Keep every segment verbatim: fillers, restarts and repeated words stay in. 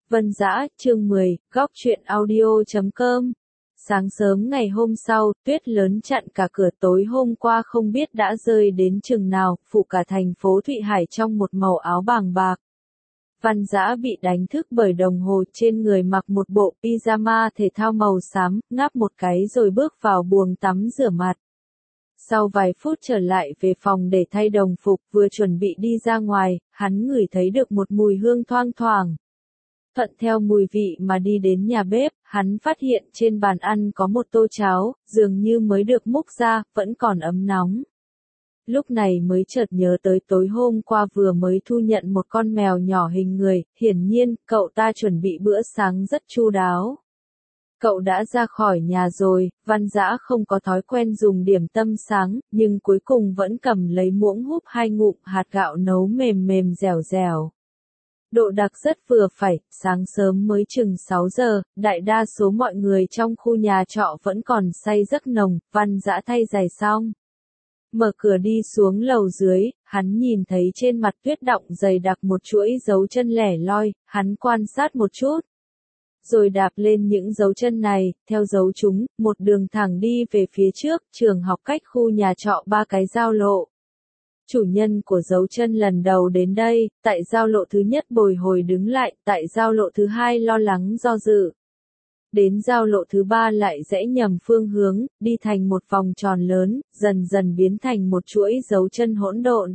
Vân Dã, chương mười, góc truyện audio chấm com. Sáng sớm ngày hôm sau, tuyết lớn chặn cả cửa, tối hôm qua không biết đã rơi đến chừng nào, phủ cả thành phố Thụy Hải trong một màu áo bàng bạc. Văn Dã bị đánh thức bởi đồng hồ trên người mặc một bộ pyjama thể thao màu xám, ngáp một cái rồi bước vào buồng tắm rửa mặt. Sau vài phút trở lại về phòng để thay đồng phục, vừa chuẩn bị đi ra ngoài, hắn ngửi thấy được một mùi hương thoang thoảng. Thuận theo mùi vị mà đi đến nhà bếp, hắn phát hiện trên bàn ăn có một tô cháo, dường như mới được múc ra, vẫn còn ấm nóng. Lúc này mới chợt nhớ tới tối hôm qua vừa mới thu nhận một con mèo nhỏ hình người, hiển nhiên, cậu ta chuẩn bị bữa sáng rất chu đáo. Cậu đã ra khỏi nhà rồi, Văn Dã không có thói quen dùng điểm tâm sáng, nhưng cuối cùng vẫn cầm lấy muỗng húp hai ngụm hạt gạo nấu mềm mềm dẻo dẻo. Độ đặc rất vừa phải, sáng sớm mới chừng sáu giờ, đại đa số mọi người trong khu nhà trọ vẫn còn say giấc nồng, Văn Dã thay giày xong. Mở cửa đi xuống lầu dưới, hắn nhìn thấy trên mặt tuyết đọng dày đặc một chuỗi dấu chân lẻ loi, hắn quan sát một chút. Rồi đạp lên những dấu chân này, theo dấu chúng, một đường thẳng đi về phía trước, trường học cách khu nhà trọ ba cái giao lộ. Chủ nhân của dấu chân lần đầu đến đây, tại giao lộ thứ nhất bồi hồi đứng lại, tại giao lộ thứ hai lo lắng do dự. Đến giao lộ thứ ba lại rẽ nhầm phương hướng, đi thành một vòng tròn lớn, dần dần biến thành một chuỗi dấu chân hỗn độn.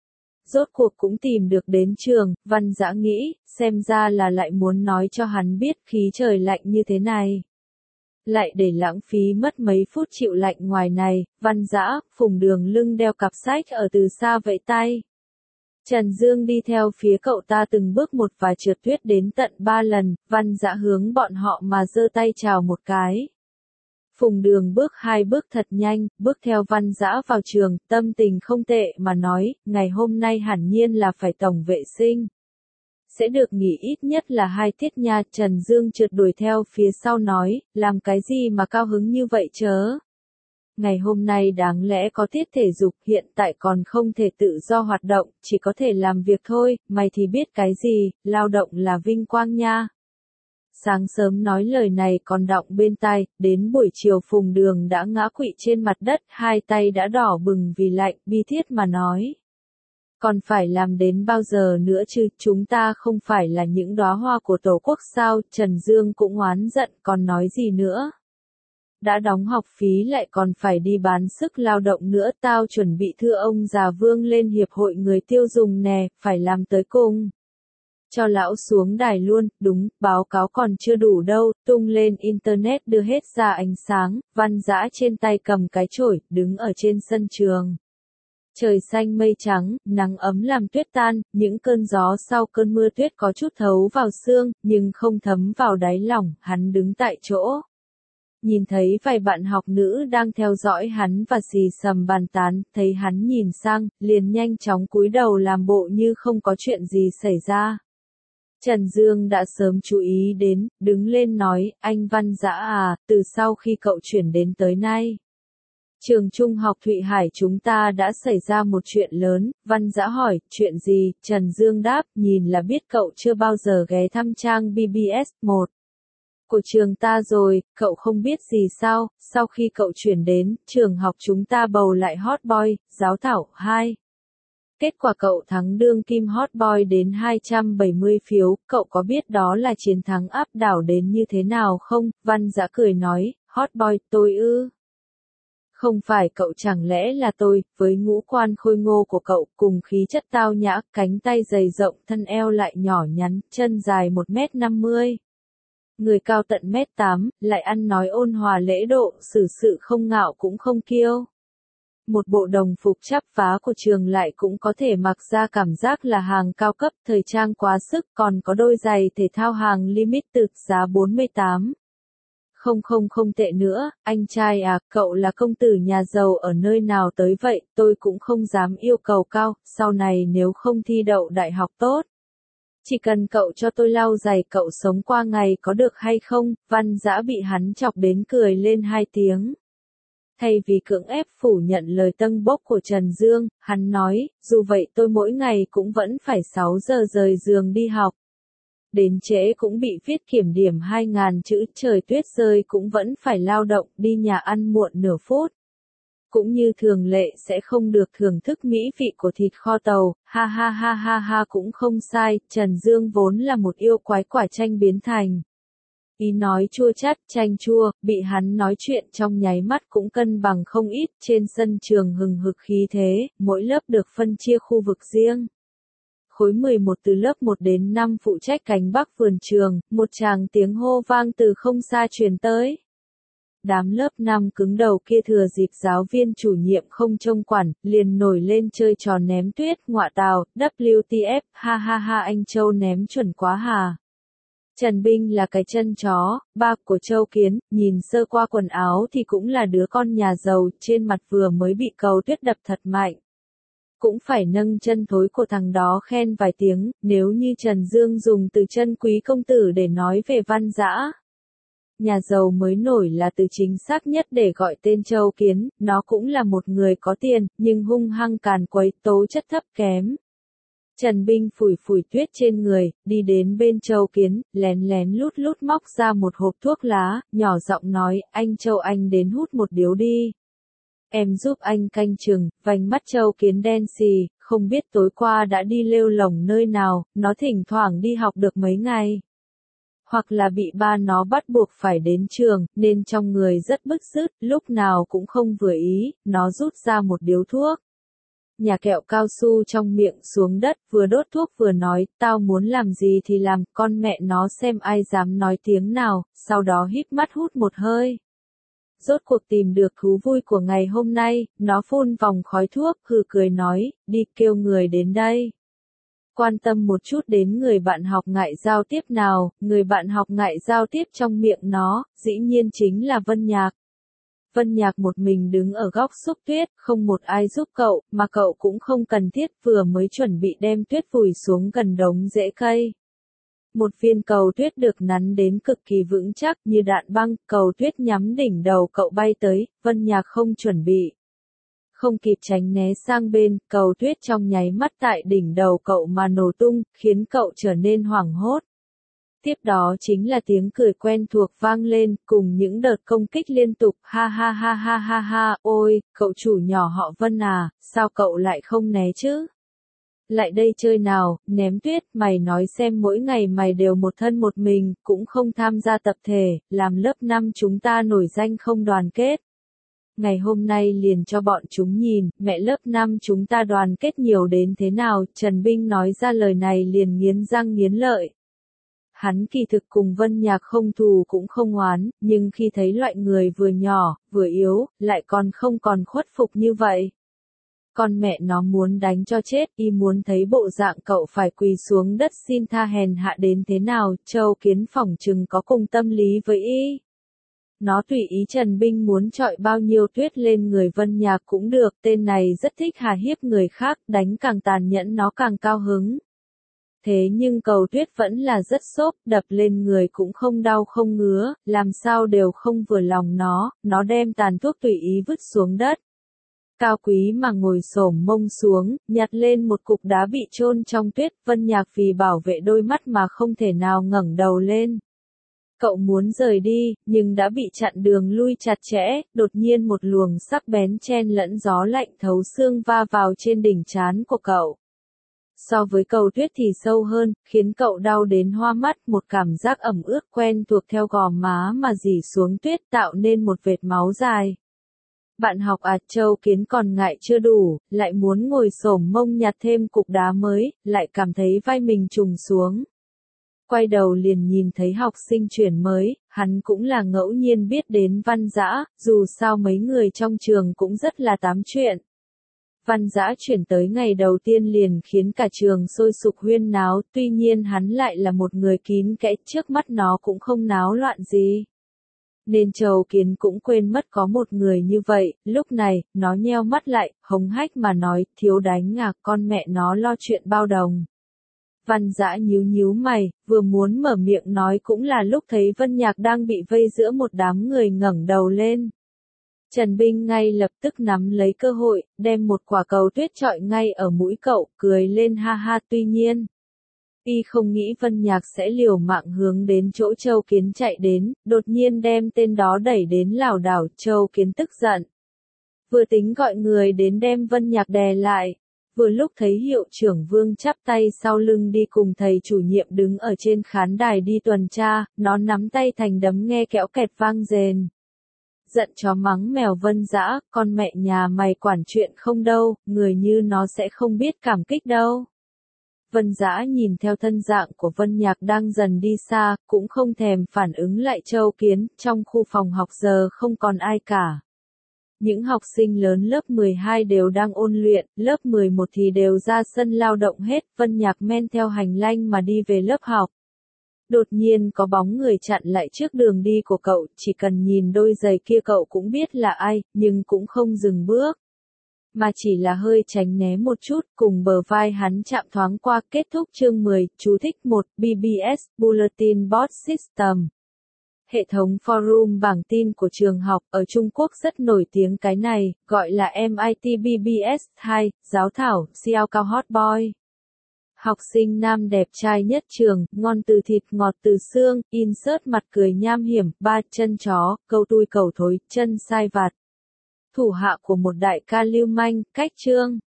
Rốt cuộc cũng tìm được đến trường, Văn Dã nghĩ, xem ra là lại muốn nói cho hắn biết khí trời lạnh như thế này. Lại để lãng phí mất mấy phút chịu lạnh ngoài này, Văn Dã, Phùng Đường lưng đeo cặp sách ở từ xa vẫy tay. Trần Dương đi theo phía cậu ta từng bước một và trượt tuyết đến tận ba lần, Văn Dã hướng bọn họ mà giơ tay chào một cái. Phùng Đường bước hai bước thật nhanh, bước theo Văn Dã vào trường, tâm tình không tệ mà nói, ngày hôm nay hẳn nhiên là phải tổng vệ sinh. Sẽ được nghỉ ít nhất là hai tiết nha, Trần Dương trượt đuổi theo phía sau nói, làm cái gì mà cao hứng như vậy chớ. Ngày hôm nay đáng lẽ có tiết thể dục, hiện tại còn không thể tự do hoạt động, chỉ có thể làm việc thôi, mày thì biết cái gì, lao động là vinh quang nha. Sáng sớm nói lời này còn đọng bên tai, đến buổi chiều Phùng Đường đã ngã quỵ trên mặt đất, hai tay đã đỏ bừng vì lạnh, bi thiết mà nói. Còn phải làm đến bao giờ nữa chứ, chúng ta không phải là những đóa hoa của Tổ quốc sao, Trần Dương cũng oán giận, còn nói gì nữa. Đã đóng học phí lại còn phải đi bán sức lao động nữa, tao chuẩn bị thưa ông già Vương lên hiệp hội người tiêu dùng nè, phải làm tới cùng. Cho lão xuống đài luôn, đúng, báo cáo còn chưa đủ đâu, tung lên internet đưa hết ra ánh sáng, Văn Dã trên tay cầm cái chổi, đứng ở trên sân trường. Trời xanh mây trắng, nắng ấm làm tuyết tan, những cơn gió sau cơn mưa tuyết có chút thấu vào xương, nhưng không thấm vào đáy lòng, hắn đứng tại chỗ. Nhìn thấy vài bạn học nữ đang theo dõi hắn và xì xầm bàn tán, thấy hắn nhìn sang, liền nhanh chóng cúi đầu làm bộ như không có chuyện gì xảy ra. Trần Dương đã sớm chú ý đến, đứng lên nói, anh Văn Dã à, từ sau khi cậu chuyển đến tới nay. Trường trung học Thụy Hải chúng ta đã xảy ra một chuyện lớn, Văn Dã hỏi, chuyện gì, Trần Dương đáp, nhìn là biết cậu chưa bao giờ ghé thăm trang B B S một. Của trường ta rồi, cậu không biết gì sao, sau khi cậu chuyển đến, trường học chúng ta bầu lại hot boy, giáo thảo, hai. Kết quả cậu thắng đương kim hot boy đến hai trăm bảy mươi phiếu, cậu có biết đó là chiến thắng áp đảo đến như thế nào không? Văn Dã cười nói, hot boy, tôi ư. Không phải cậu chẳng lẽ là tôi, với ngũ quan khôi ngô của cậu, cùng khí chất tao nhã, cánh tay dày rộng, thân eo lại nhỏ nhắn, chân dài một mét năm mươi. Người cao tận mét tám, lại ăn nói ôn hòa lễ độ, xử sự không ngạo cũng không kiêu. Một bộ đồng phục chắp vá của trường lại cũng có thể mặc ra cảm giác là hàng cao cấp, thời trang quá sức, còn có đôi giày thể thao hàng limited giá bốn mươi tám. Không không không tệ nữa, anh trai à, cậu là công tử nhà giàu ở nơi nào tới vậy, tôi cũng không dám yêu cầu cao, sau này nếu không thi đậu đại học tốt. Chỉ cần cậu cho tôi lau giày cậu sống qua ngày có được hay không, Văn Dã bị hắn chọc đến cười lên hai tiếng. Thay vì cưỡng ép phủ nhận lời tâng bốc của Trần Dương, hắn nói, dù vậy tôi mỗi ngày cũng vẫn phải sáu giờ rời giường đi học. Đến trễ cũng bị viết kiểm điểm hai ngàn chữ, trời tuyết rơi cũng vẫn phải lao động, đi nhà ăn muộn nửa phút. Cũng như thường lệ sẽ không được thưởng thức mỹ vị của thịt kho tàu, ha ha ha ha ha cũng không sai, Trần Dương vốn là một yêu quái quả chanh biến thành. Ý nói chua chát, chanh chua, bị hắn nói chuyện trong nháy mắt cũng cân bằng không ít, trên sân trường hừng hực khí thế, mỗi lớp được phân chia khu vực riêng. Khối mười một từ lớp một đến năm phụ trách cánh bắc vườn trường, một tràng tiếng hô vang từ không xa truyền tới. Đám lớp năm cứng đầu kia thừa dịp giáo viên chủ nhiệm không trông quản, liền nổi lên chơi trò ném tuyết, ngọa tào, W T F, ha ha ha anh Châu ném chuẩn quá hà. Trần Binh là cái chân chó, ba của Châu Kiến, nhìn sơ qua quần áo thì cũng là đứa con nhà giàu, trên mặt vừa mới bị cầu tuyết đập thật mạnh. Cũng phải nâng chân thối của thằng đó khen vài tiếng, nếu như Trần Dương dùng từ chân quý công tử để nói về Văn Dã. Nhà giàu mới nổi là từ chính xác nhất để gọi tên Châu Kiến, nó cũng là một người có tiền, nhưng hung hăng càn quấy, tố chất thấp kém. Trần Binh phủi phủi tuyết trên người, đi đến bên Châu Kiến, lén lén lút lút móc ra một hộp thuốc lá, nhỏ giọng nói, anh Châu anh đến hút một điếu đi. Em giúp anh canh chừng, vành mắt Châu Kiến đen xì, không biết tối qua đã đi lêu lổng nơi nào, nó thỉnh thoảng đi học được mấy ngày. Hoặc là bị ba nó bắt buộc phải đến trường, nên trong người rất bứt rứt, lúc nào cũng không vừa ý, nó rút ra một điếu thuốc. Nhà kẹo cao su trong miệng xuống đất, vừa đốt thuốc vừa nói, tao muốn làm gì thì làm, con mẹ nó xem ai dám nói tiếng nào, sau đó híp mắt hút một hơi. Rốt cuộc tìm được thú vui của ngày hôm nay, nó phun vòng khói thuốc, hừ cười nói, đi kêu người đến đây. Quan tâm một chút đến người bạn học ngại giao tiếp nào, người bạn học ngại giao tiếp trong miệng nó, dĩ nhiên chính là Vân Nhạc. Vân Nhạc một mình đứng ở góc xúc tuyết, không một ai giúp cậu, mà cậu cũng không cần thiết, vừa mới chuẩn bị đem tuyết vùi xuống gần đống rễ cây. Một viên cầu tuyết được nắn đến cực kỳ vững chắc như đạn băng, cầu tuyết nhắm đỉnh đầu cậu bay tới, Vân Nhạc không chuẩn bị. Không kịp tránh né sang bên, cầu tuyết trong nháy mắt tại đỉnh đầu cậu mà nổ tung, khiến cậu trở nên hoảng hốt. Tiếp đó chính là tiếng cười quen thuộc vang lên, cùng những đợt công kích liên tục, ha ha ha ha ha ha, ôi, cậu chủ nhỏ họ Vân à, sao cậu lại không né chứ? Lại đây chơi nào, ném tuyết, mày nói xem mỗi ngày mày đều một thân một mình, cũng không tham gia tập thể, làm lớp năm chúng ta nổi danh không đoàn kết. Ngày hôm nay liền cho bọn chúng nhìn, mẹ lớp năm chúng ta đoàn kết nhiều đến thế nào, Trần Binh nói ra lời này liền nghiến răng nghiến lợi. Hắn kỳ thực cùng Vân Nhạc không thù cũng không oán, nhưng khi thấy loại người vừa nhỏ, vừa yếu, lại còn không còn khuất phục như vậy. Con mẹ nó muốn đánh cho chết, y muốn thấy bộ dạng cậu phải quỳ xuống đất xin tha hèn hạ đến thế nào, Châu Kiến phỏng chừng có cùng tâm lý với y. Nó tùy ý Trần Binh muốn chọi bao nhiêu tuyết lên người Vân Nhạc cũng được, tên này rất thích hà hiếp người khác, đánh càng tàn nhẫn nó càng cao hứng. Thế nhưng cầu tuyết vẫn là rất xốp, đập lên người cũng không đau không ngứa, làm sao đều không vừa lòng nó, nó đem tàn thuốc tùy ý vứt xuống đất. Cao Quý mà ngồi xổm mông xuống, nhặt lên một cục đá bị chôn trong tuyết, Vân Nhạc vì bảo vệ đôi mắt mà không thể nào ngẩng đầu lên. Cậu muốn rời đi, nhưng đã bị chặn đường lui chặt chẽ, đột nhiên một luồng sắc bén chen lẫn gió lạnh thấu xương va vào trên đỉnh trán của cậu. So với cầu tuyết thì sâu hơn, khiến cậu đau đến hoa mắt, một cảm giác ẩm ướt quen thuộc theo gò má mà rỉ xuống tuyết tạo nên một vệt máu dài. Bạn học à, Châu Kiến còn ngại chưa đủ, lại muốn ngồi xổm mông nhặt thêm cục đá mới, lại cảm thấy vai mình trùng xuống. Quay đầu liền nhìn thấy học sinh chuyển mới, hắn cũng là ngẫu nhiên biết đến Văn Dã, dù sao mấy người trong trường cũng rất là tám chuyện. Văn Dã chuyển tới ngày đầu tiên liền khiến cả trường sôi sục huyên náo, tuy nhiên hắn lại là một người kín kẽ, trước mắt nó cũng không náo loạn gì. Nên Châu Kiến cũng quên mất có một người như vậy, lúc này, nó nheo mắt lại, hống hách mà nói, thiếu đánh ngạc con mẹ nó lo chuyện bao đồng. Văn Dã nhíu nhíu mày, vừa muốn mở miệng nói cũng là lúc thấy Vân Nhạc đang bị vây giữa một đám người ngẩng đầu lên. Trần Binh ngay lập tức nắm lấy cơ hội, đem một quả cầu tuyết chọi ngay ở mũi cậu, cười lên ha ha tuy nhiên. Y không nghĩ Vân Nhạc sẽ liều mạng hướng đến chỗ Châu Kiến chạy đến, đột nhiên đem tên đó đẩy đến lảo đảo. Châu Kiến tức giận. Vừa tính gọi người đến đem Vân Nhạc đè lại. Vừa lúc thấy hiệu trưởng Vương chắp tay sau lưng đi cùng thầy chủ nhiệm đứng ở trên khán đài đi tuần tra, nó nắm tay thành đấm nghe kẽo kẹt vang rền. Giận chó mắng mèo Vân Dã, con mẹ nhà mày quản chuyện không đâu, người như nó sẽ không biết cảm kích đâu. Vân Dã nhìn theo thân dạng của Vân Nhạc đang dần đi xa, cũng không thèm phản ứng lại Châu Kiến, trong khu phòng học giờ không còn ai cả. Những học sinh lớn lớp mười hai đều đang ôn luyện, lớp mười một thì đều ra sân lao động hết, Vân Nhạc men theo hành lang mà đi về lớp học. Đột nhiên có bóng người chặn lại trước đường đi của cậu, chỉ cần nhìn đôi giày kia cậu cũng biết là ai, nhưng cũng không dừng bước. Mà chỉ là hơi tránh né một chút, cùng bờ vai hắn chạm thoáng qua. Kết thúc chương mười, chú thích một, B B S, Bulletin Board System. Hệ thống forum bảng tin của trường học, ở Trung Quốc rất nổi tiếng cái này, gọi là em i tê B B S hai, giáo thảo, siêu cao hot boy. Học sinh nam đẹp trai nhất trường, ngon từ thịt ngọt từ xương, insert mặt cười nham hiểm, ba chân chó, câu tui cầu thối, chân sai vặt. Thủ hạ của một đại ca lưu manh, cách chương.